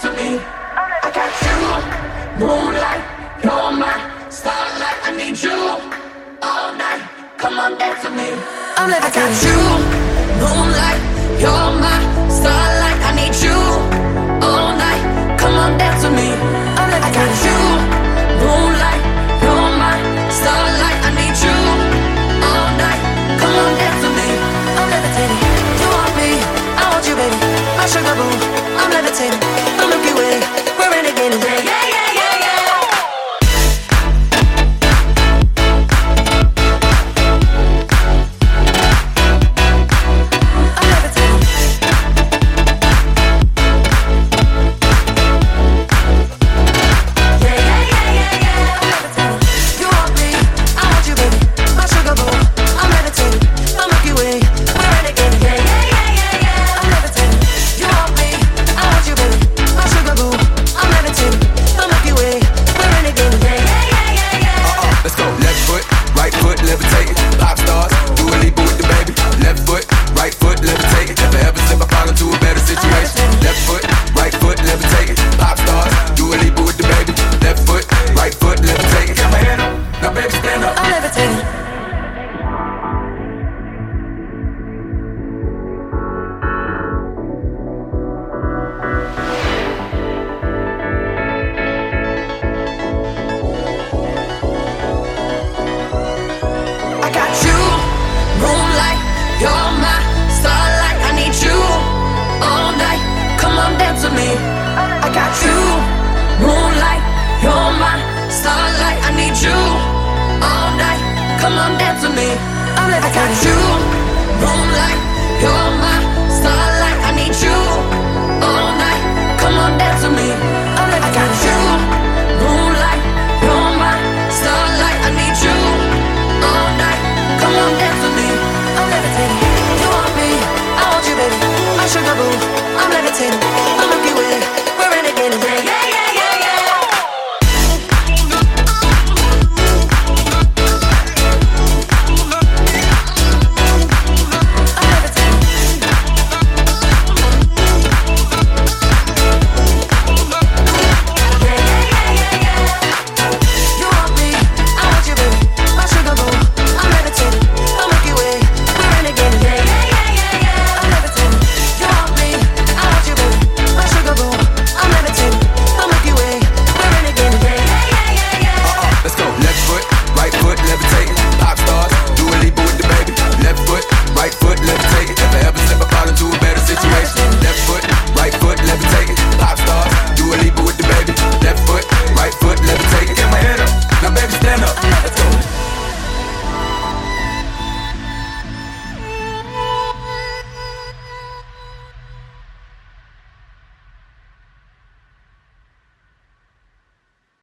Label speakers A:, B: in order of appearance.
A: to me. I got you, moonlight, you're my starlight. I need you all night. Come on, dance with me. I got you, moonlight, you're my starlight. I need you all night. Come on, dance with me. I got you, moonlight, you're my starlight. I need you all night. Come on, dance with me. I'm levitating. You want me, I want you, baby. My sugar boo. I'm levitating. The Milky Way. We're renegading. Yeah, yeah, yeah, yeah, yeah. Come on, dance with me. I got you.